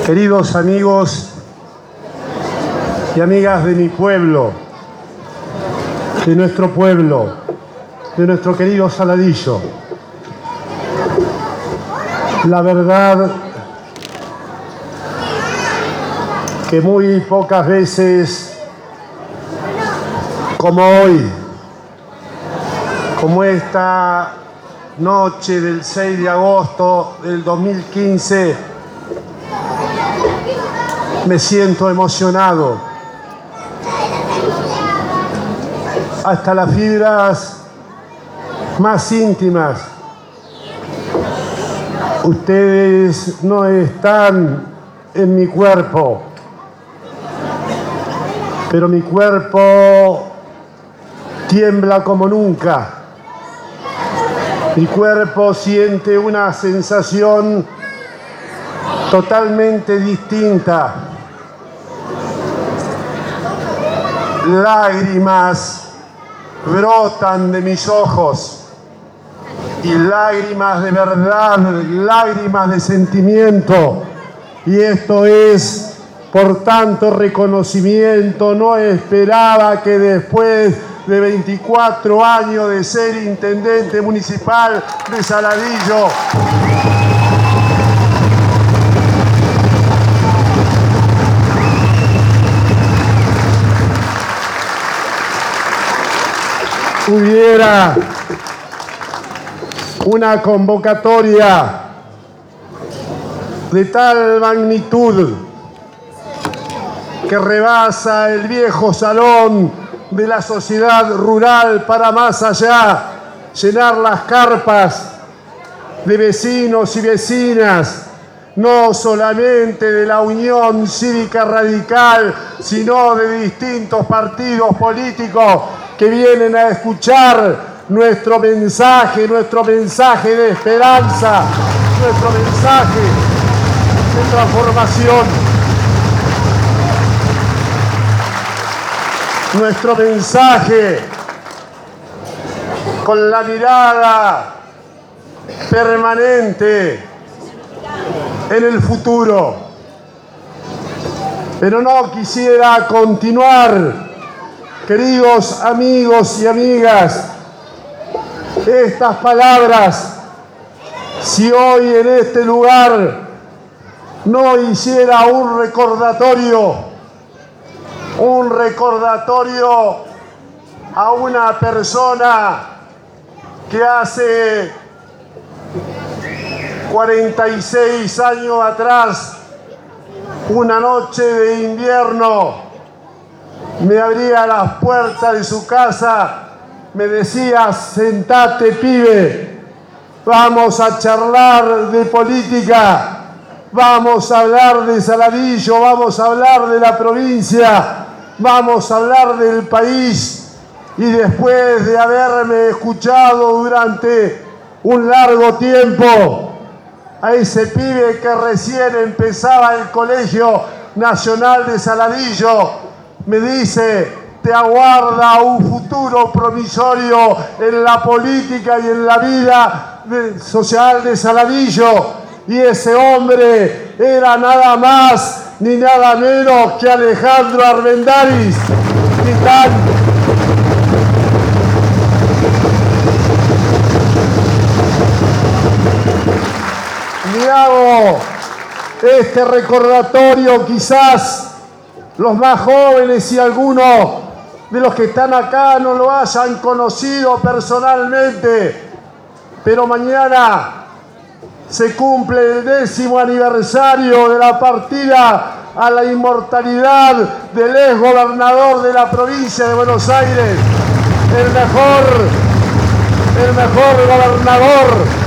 Queridos amigos y amigas de mi pueblo, de nuestro pueblo, de nuestro querido Saladillo, la verdad que muy pocas veces como hoy, como esta noche del 6 de agosto del 2015, me siento emocionado hasta las fibras más íntimas. Ustedes no están en mi cuerpo, pero mi cuerpo tiembla como nunca. Mi cuerpo siente una sensación totalmente distinta. Lágrimas brotan de mis ojos, y lágrimas de verdad, lágrimas de sentimiento. Y esto es por tanto reconocimiento. No esperaba que después de 24 años de ser intendente municipal de Saladillo, hubiera una convocatoria de tal magnitud que rebasa el viejo salón de la sociedad rural para más allá, llenar las carpas de vecinos y vecinas, no solamente de la Unión Cívica Radical, sino de distintos partidos políticos que vienen a escuchar nuestro mensaje de esperanza, nuestro mensaje de transformación, nuestro mensaje con la mirada permanente en el futuro. Pero no quisiera continuar, queridos amigos y amigas, estas palabras si hoy en este lugar no hiciera un recordatorio a una persona que hace 46 años atrás, una noche de invierno, me abría las puertas de su casa, me decía: sentate, pibe, vamos a charlar de política, vamos a hablar de Saladillo, vamos a hablar de la provincia, vamos a hablar del país. Y después de haberme escuchado durante un largo tiempo, a ese pibe que recién empezaba el Colegio Nacional de Saladillo, me dice: te aguarda un futuro promisorio en la política y en la vida social de Saladillo. Y ese hombre era nada más ni nada menos que Alejandro Armendáriz, titán. Y hago este recordatorio, quizás los más jóvenes y algunos de los que están acá no lo hayan conocido personalmente, pero mañana se cumple el 10º aniversario de la partida a la inmortalidad del ex gobernador de la provincia de Buenos Aires, el mejor gobernador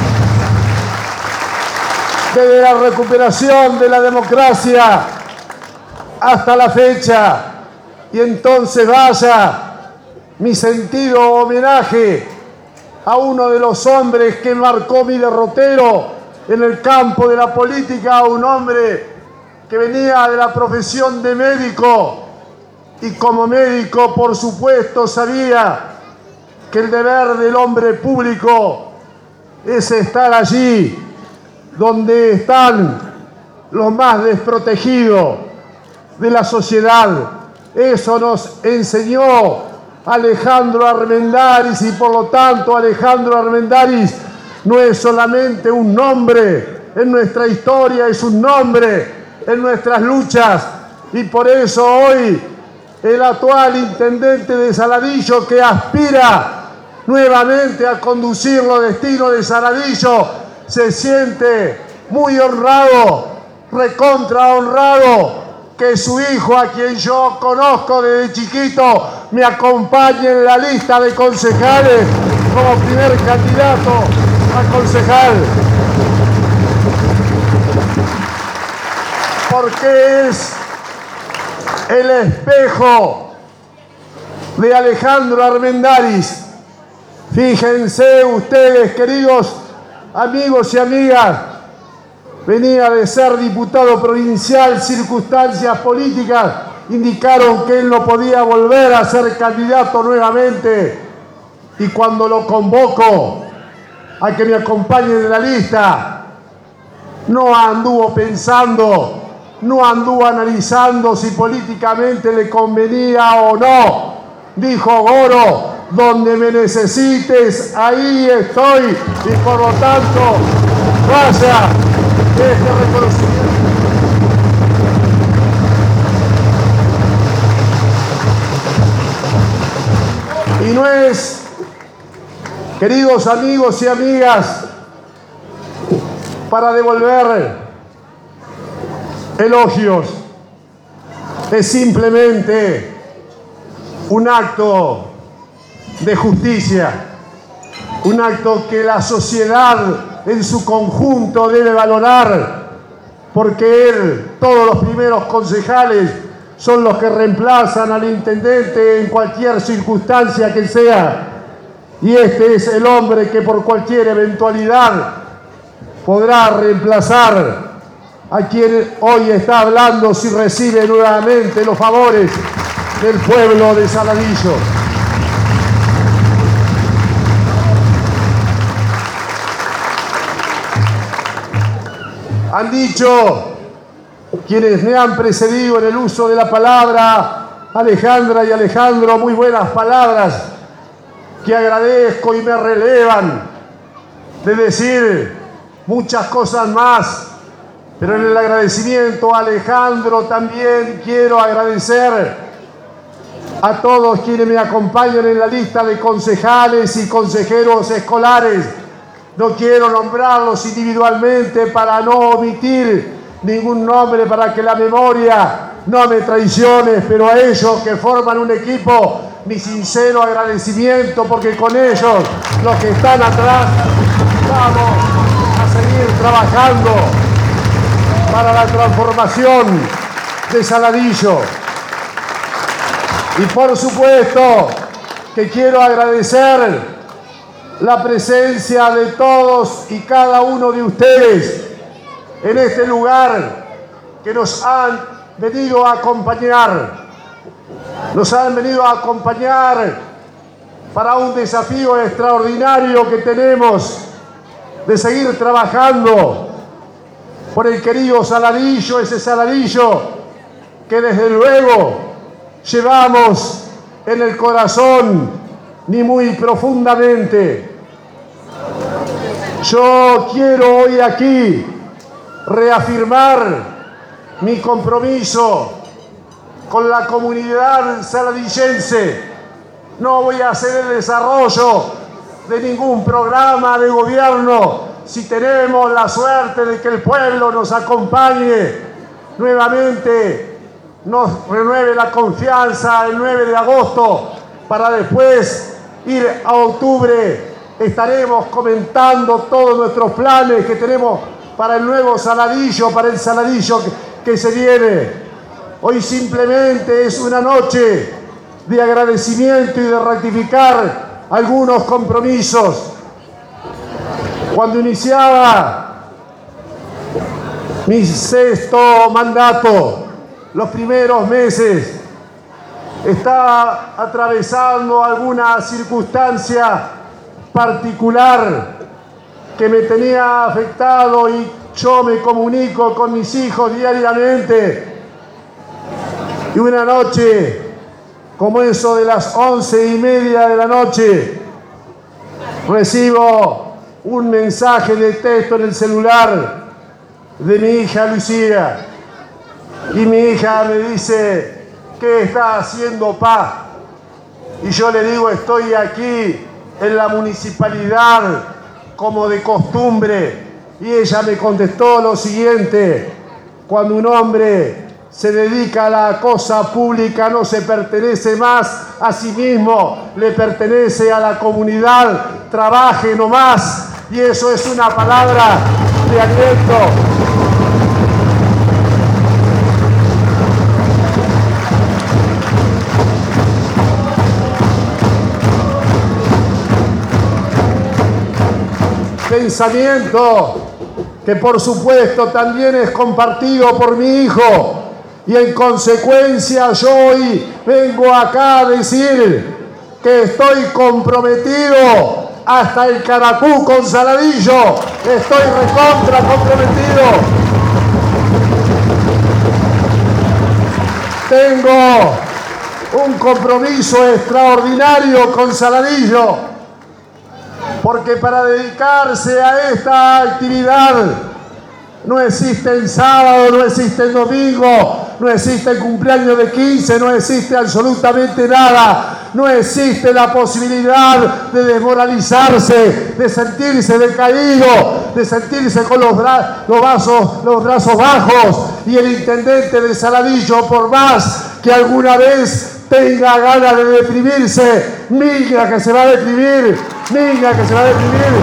desde la recuperación de la democracia hasta la fecha. Y entonces vaya mi sentido homenaje a uno de los hombres que marcó mi derrotero en el campo de la política, a un hombre que venía de la profesión de médico y como médico, por supuesto, sabía que el deber del hombre público es estar allí donde están los más desprotegidos de la sociedad. Eso nos enseñó Alejandro Armendáriz, y por lo tanto Alejandro Armendáriz no es solamente un nombre en nuestra historia, es un nombre en nuestras luchas. Y por eso hoy el actual intendente de Saladillo, que aspira nuevamente a conducir los destinos de Saladillo, se siente muy honrado, recontra honrado, que su hijo, a quien yo conozco desde chiquito, me acompañe en la lista de concejales como primer candidato a concejal. Porque es el espejo de Alejandro Armendáriz. Fíjense ustedes, queridos amigos y amigas, venía de ser diputado provincial, circunstancias políticas indicaron que él no podía volver a ser candidato nuevamente, y cuando lo convoco a que me acompañe en la lista, no anduvo pensando, no anduvo analizando si políticamente le convenía o no. Dijo: Goro, donde me necesites, ahí estoy, y por lo tanto, vaya este reconocimiento. Y no es, queridos amigos y amigas, para devolver elogios, es simplemente un acto de justicia, un acto que la sociedad en su conjunto debe valorar, porque todos los primeros concejales son los que reemplazan al intendente en cualquier circunstancia que sea, y este es el hombre que por cualquier eventualidad podrá reemplazar a quien hoy está hablando si recibe nuevamente los favores del pueblo de Saladillo. Han dicho quienes me han precedido en el uso de la palabra, Alejandra y Alejandro, muy buenas palabras que agradezco y me relevan de decir muchas cosas más, pero en el agradecimiento a Alejandro también quiero agradecer a todos quienes me acompañan en la lista de concejales y consejeros escolares. No quiero nombrarlos individualmente para no omitir ningún nombre, para que la memoria no me traicione, pero a ellos que forman un equipo, mi sincero agradecimiento, porque con ellos, los que están atrás, vamos a seguir trabajando para la transformación de Saladillo. Y por supuesto que quiero agradecer la presencia de todos y cada uno de ustedes en este lugar, que nos han venido a acompañar. Nos han venido a acompañar para un desafío extraordinario que tenemos de seguir trabajando por el querido Saladillo, ese Saladillo que desde luego llevamos en el corazón ni muy profundamente. Yo quiero hoy aquí reafirmar mi compromiso con la comunidad saladillense. No voy a hacer el desarrollo de ningún programa de gobierno si tenemos la suerte de que el pueblo nos acompañe nuevamente, nos renueve la confianza el 9 de agosto, para después ir a octubre. Estaremos comentando todos nuestros planes que tenemos para el nuevo Saladillo, para el Saladillo que se viene. Hoy simplemente es una noche de agradecimiento y de ratificar algunos compromisos. Cuando iniciaba mi sexto mandato, los primeros meses, estaba atravesando alguna circunstancia particular que me tenía afectado y yo me comunico con mis hijos diariamente. Y una noche, como eso de las 11:30 de la noche, recibo un mensaje de texto en el celular de mi hija Lucía. Y mi hija me dice: ¿qué está haciendo, pa? Y yo le digo: estoy aquí en la municipalidad como de costumbre. Y ella me contestó lo siguiente: cuando un hombre se dedica a la cosa pública no se pertenece más a sí mismo, le pertenece a la comunidad, trabaje nomás. Y eso es una palabra de aliento. Pensamiento que por supuesto también es compartido por mi hijo, y en consecuencia yo hoy vengo acá a decir que estoy comprometido hasta el caracú con Saladillo, estoy recontra comprometido. Tengo un compromiso extraordinario con Saladillo, porque para dedicarse a esta actividad no existe sábado, no existe domingo, no existe cumpleaños de 15, no existe absolutamente nada. No existe la posibilidad de desmoralizarse, de sentirse decaído, de sentirse con los brazos bajos. Y el intendente de Saladillo, por más que alguna vez tenga ganas de deprimirse, minga que se va a deprimir, minga que se va a deprimir.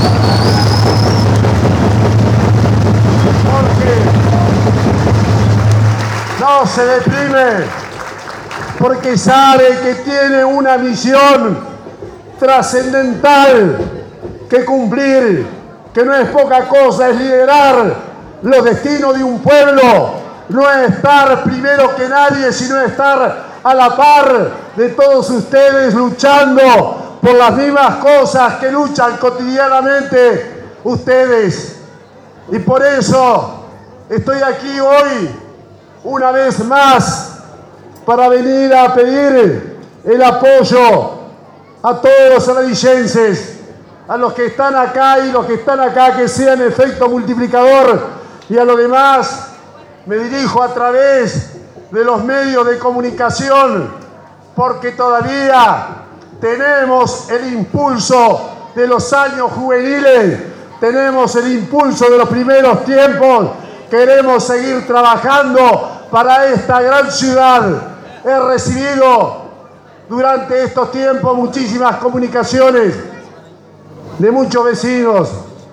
No se deprime porque sabe que tiene una misión trascendental que cumplir, que no es poca cosa, es liderar los destinos de un pueblo, no es estar primero que nadie, sino estar a la par de todos ustedes luchando por las mismas cosas que luchan cotidianamente ustedes. Y por eso estoy aquí hoy una vez más para venir a pedir el apoyo a todos los saladillenses, a los que están acá y los que están acá, que sean efecto multiplicador, y a los demás me dirijo a través de los medios de comunicación, porque todavía tenemos el impulso de los años juveniles, tenemos el impulso de los primeros tiempos, queremos seguir trabajando para esta gran ciudad. He recibido durante estos tiempos muchísimas comunicaciones de muchos vecinos,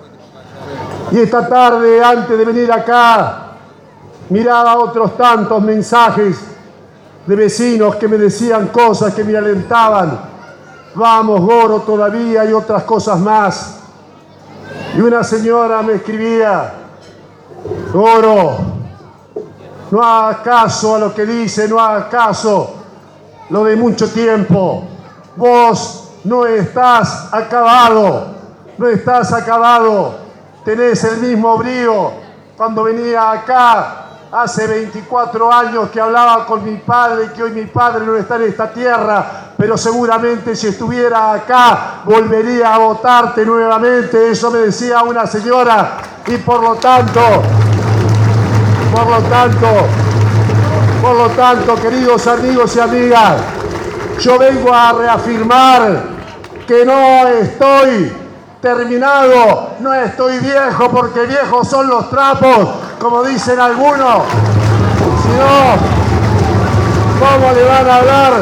y esta tarde, antes de venir acá, miraba otros tantos mensajes de vecinos que me decían cosas que me alentaban. Vamos, Goro, todavía hay otras cosas más. Y una señora me escribía: Goro, no hagas caso a lo que dice, no hagas caso lo de mucho tiempo. Vos no estás acabado, no estás acabado. Tenés el mismo brío. Cuando venía acá hace 24 años que hablaba con mi padre, que hoy mi padre no está en esta tierra, pero seguramente si estuviera acá volvería a votarte nuevamente. Eso me decía una señora. Y por lo tanto, queridos amigos y amigas, yo vengo a reafirmar que no estoy terminado, no estoy viejo, porque viejos son los trapos, como dicen algunos. Si no, ¿cómo le van a hablar?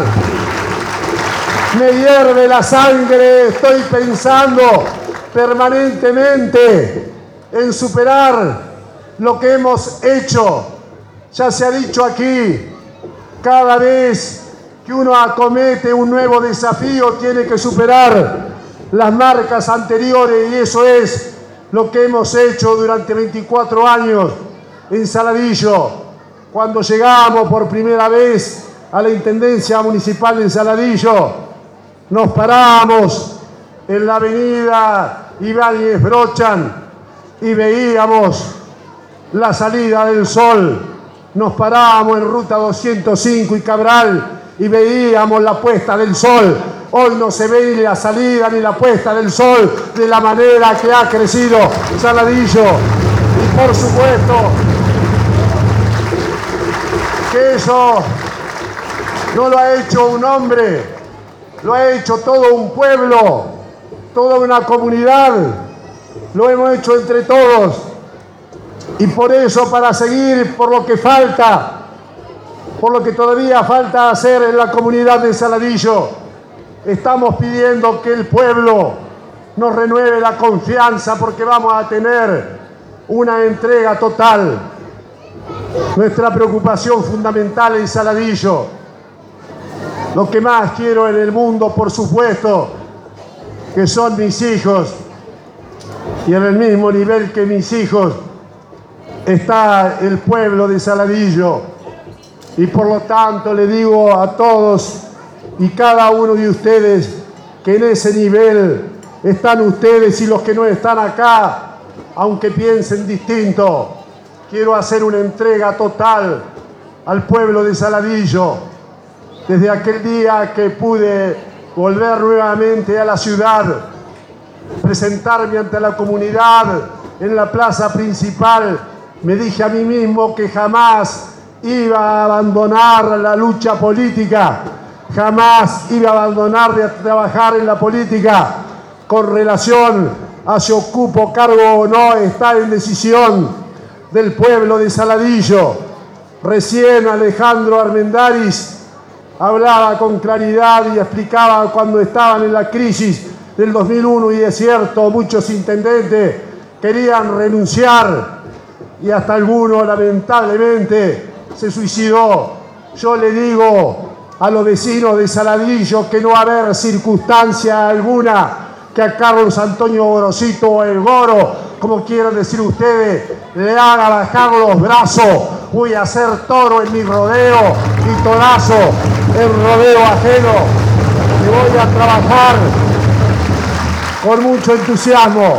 Me hierve la sangre, estoy pensando permanentemente en superar lo que hemos hecho. Ya se ha dicho aquí, cada vez que uno acomete un nuevo desafío tiene que superar las marcas anteriores, y eso es lo que hemos hecho durante 24 años en Saladillo. Cuando llegamos por primera vez a la Intendencia Municipal de Saladillo, nos paramos en la avenida Ibáñez Brochan y veíamos la salida del sol. Nos parábamos en Ruta 205 y Cabral y veíamos la puesta del sol. Hoy no se ve ni la salida ni la puesta del sol de la manera que ha crecido Saladillo. Y por supuesto que eso no lo ha hecho un hombre, lo ha hecho todo un pueblo, toda una comunidad. Lo hemos hecho entre todos. Y por eso, para seguir por lo que falta, por lo que todavía falta hacer en la comunidad de Saladillo, estamos pidiendo que el pueblo nos renueve la confianza, porque vamos a tener una entrega total. Nuestra preocupación fundamental en Saladillo, lo que más quiero en el mundo, por supuesto, que son mis hijos, y en el mismo nivel que mis hijos está el pueblo de Saladillo. Y por lo tanto le digo a todos y cada uno de ustedes que en ese nivel están ustedes, y los que no están acá, aunque piensen distinto, quiero hacer una entrega total al pueblo de Saladillo. Desde aquel día que pude volver nuevamente a la ciudad, presentarme ante la comunidad en la plaza principal, me dije a mí mismo que jamás iba a abandonar la lucha política, jamás iba a abandonar de trabajar en la política. Con relación a si ocupo cargo o no, está en decisión del pueblo de Saladillo. Recién Alejandro Armendáriz hablaba con claridad y explicaba cuando estaban en la crisis del 2001, y es cierto, muchos intendentes querían renunciar y hasta alguno lamentablemente se suicidó. Yo le digo a los vecinos de Saladillo que no va a haber circunstancia alguna que a Carlos Antonio Gorosito, o el Goro, como quieran decir ustedes, le haga bajar los brazos. Voy a hacer toro en mi rodeo y torazo en rodeo ajeno, y voy a trabajar con mucho entusiasmo,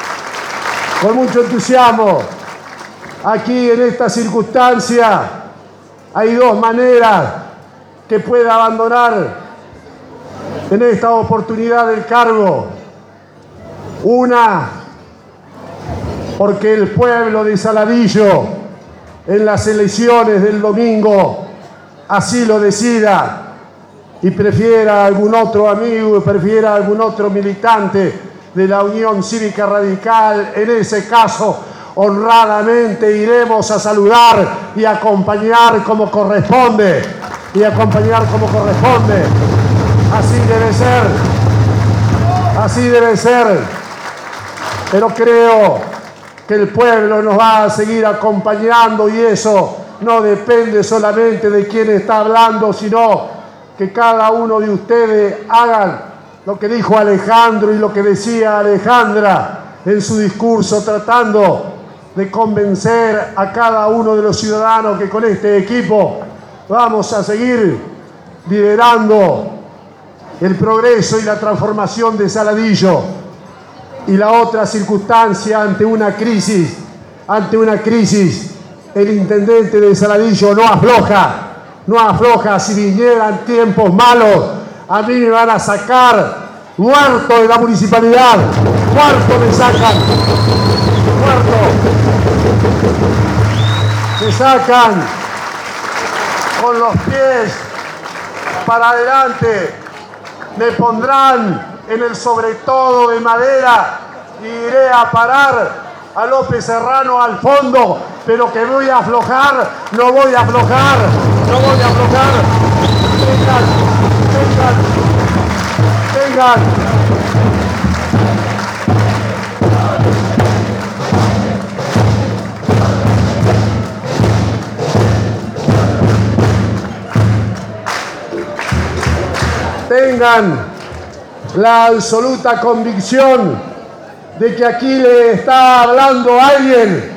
con mucho entusiasmo. Aquí en esta circunstancia hay dos maneras que pueda abandonar en esta oportunidad el cargo. Una, porque el pueblo de Saladillo en las elecciones del domingo así lo decida y prefiera algún otro amigo, prefiera algún otro militante de la Unión Cívica Radical. En ese caso, honradamente iremos a saludar y acompañar como corresponde, Así debe ser, así debe ser. Pero creo que el pueblo nos va a seguir acompañando, y eso no depende solamente de quién está hablando, sino que cada uno de ustedes hagan lo que dijo Alejandro y lo que decía Alejandra en su discurso, tratando de convencer a cada uno de los ciudadanos que con este equipo vamos a seguir liderando el progreso y la transformación de Saladillo. Y la otra circunstancia, ante una crisis, el intendente de Saladillo no afloja. Si vinieran tiempos malos, a mí me van a sacar muerto de la municipalidad, muerto me sacan, me sacan con los pies para adelante, me pondrán en el sobretodo de madera y iré a parar a López Serrano al fondo, pero que voy a aflojar, no voy a aflojar. Vengan. Tengan la absoluta convicción de que aquí le está hablando alguien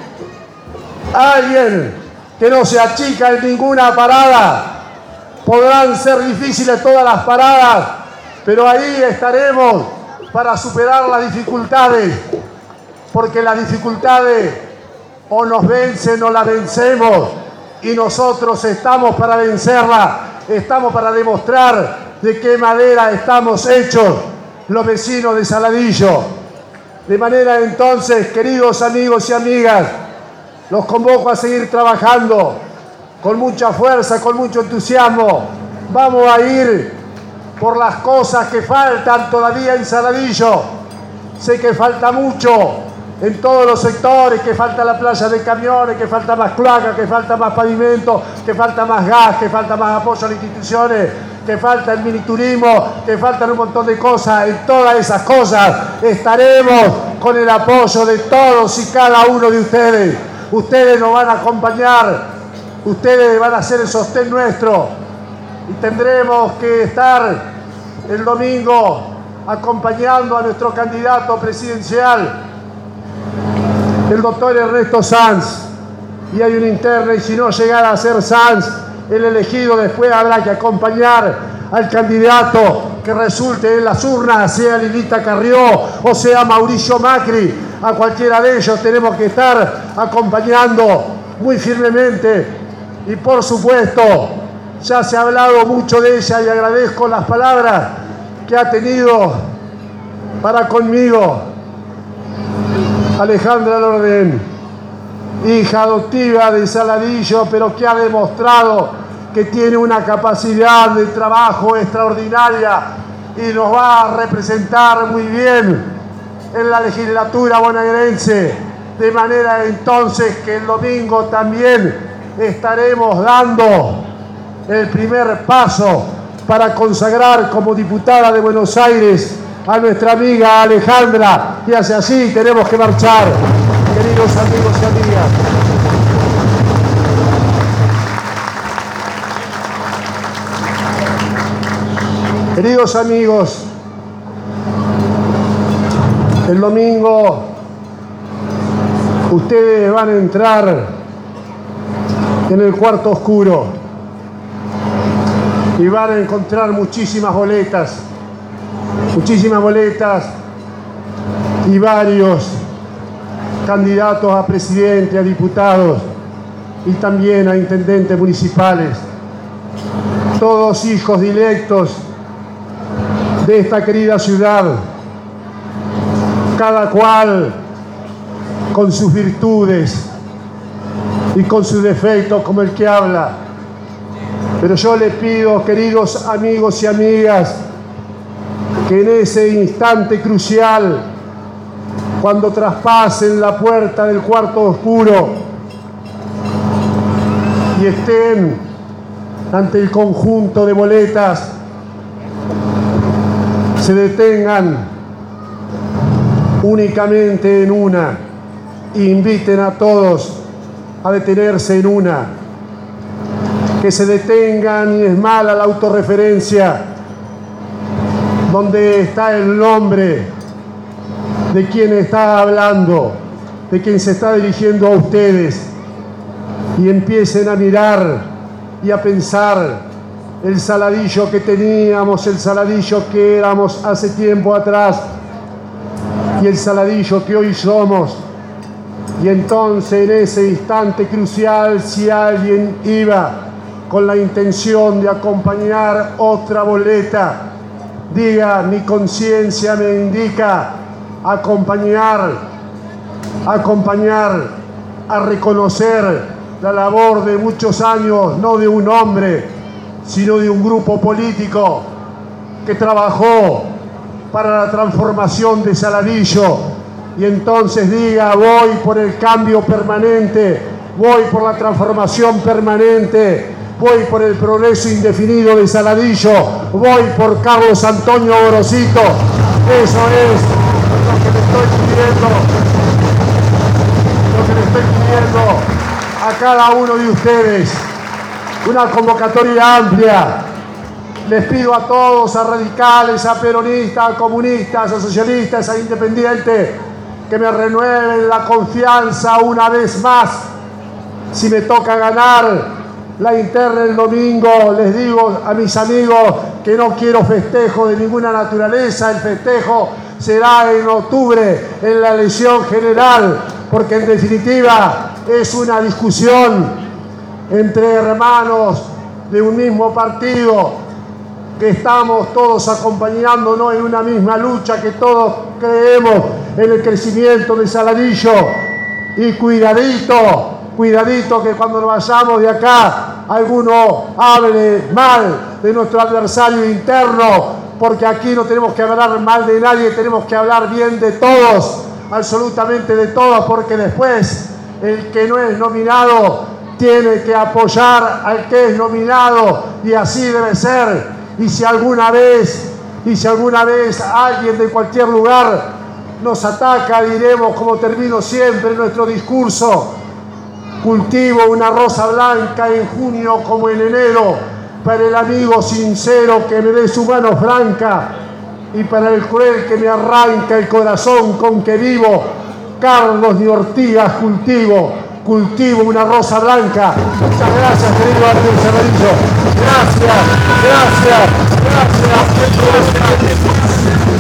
que no se achica en ninguna parada. Podrán ser difíciles todas las paradas, pero ahí estaremos para superar las dificultades, porque las dificultades o nos vencen o la vencemos, y nosotros estamos para vencerla, estamos para demostrar de qué madera estamos hechos los vecinos de Saladillo. De manera entonces, queridos amigos y amigas, los convoco a seguir trabajando con mucha fuerza, con mucho entusiasmo. Vamos a ir por las cosas que faltan todavía en Saladillo. Sé que falta mucho en todos los sectores, que falta la playa de camiones, que falta más cloaca, que falta más pavimento, que falta más gas, que falta más apoyo a las instituciones, que falta el miniturismo, que faltan un montón de cosas. En todas esas cosas estaremos con el apoyo de todos y cada uno de ustedes. Ustedes nos van a acompañar, ustedes van a ser el sostén nuestro, y tendremos que estar el domingo acompañando a nuestro candidato presidencial, el doctor Ernesto Sanz, y hay una interna, y si no llegara a ser Sanz el elegido, después habrá que acompañar al candidato que resulte en las urnas, sea Lilita Carrió o sea Mauricio Macri. A cualquiera de ellos tenemos que estar acompañando muy firmemente, y por supuesto ya se ha hablado mucho de ella, y agradezco las palabras que ha tenido para conmigo Alejandra Lordén, hija adoptiva de Saladillo, pero que ha demostrado que tiene una capacidad de trabajo extraordinaria y nos va a representar muy bien en la legislatura bonaerense. De manera entonces que el domingo también estaremos dando el primer paso para consagrar como diputada de Buenos Aires a nuestra amiga Alejandra, y hacia así tenemos que marchar, queridos amigos y amigas. Queridos amigos, el domingo ustedes van a entrar en el cuarto oscuro y van a encontrar muchísimas boletas y varios candidatos a presidente, a diputados y también a intendentes municipales, todos hijos directos de esta querida ciudad, cada cual con sus virtudes y con sus defectos como el que habla. Pero yo les pido, queridos amigos y amigas, que en ese instante crucial, cuando traspasen la puerta del cuarto oscuro y estén ante el conjunto de boletas, se detengan únicamente en una e inviten a todos a detenerse en una. Que se detengan, y es mala la autorreferencia, donde está el nombre de quien está hablando, de quien se está dirigiendo a ustedes, y empiecen a mirar y a pensar el Saladillo que teníamos, el Saladillo que éramos hace tiempo atrás y el Saladillo que hoy somos. Y entonces en ese instante crucial, si alguien iba con la intención de acompañar otra boleta, diga: mi conciencia me indica acompañar, a reconocer la labor de muchos años, no de un hombre, sino de un grupo político que trabajó para la transformación de Saladillo. Y entonces diga: voy por el cambio permanente, voy por la transformación permanente, voy por el progreso indefinido de Saladillo, voy por Carlos Antonio Gorosito. Eso es lo que le estoy pidiendo a cada uno de ustedes. Una convocatoria amplia. Les pido a todos, a radicales, a peronistas, a comunistas, a socialistas, a independientes, que me renueven la confianza una vez más. Si me toca ganar la interna el domingo, les digo a mis amigos que no quiero festejo de ninguna naturaleza. El festejo será en octubre, en la elección general, porque en definitiva es una discusión entre hermanos de un mismo partido, que estamos todos acompañándonos en una misma lucha, que todos creemos en el crecimiento de Saladillo. Y cuidadito, cuidadito que cuando nos vayamos de acá alguno hable mal de nuestro adversario interno, porque aquí no tenemos que hablar mal de nadie, tenemos que hablar bien de todos, absolutamente de todos, porque después el que no es nominado tiene que apoyar al que es nominado, y así debe ser. Y si alguna vez alguien de cualquier lugar nos ataca, diremos, como termino siempre nuestro discurso: cultivo una rosa blanca en junio como en enero, para el amigo sincero que me dé su mano franca, y para el cruel que me arranca el corazón con que vivo. Carlos de Ortigas cultivo una rosa blanca. Muchas gracias, querido Arturo Saladillo. Gracias.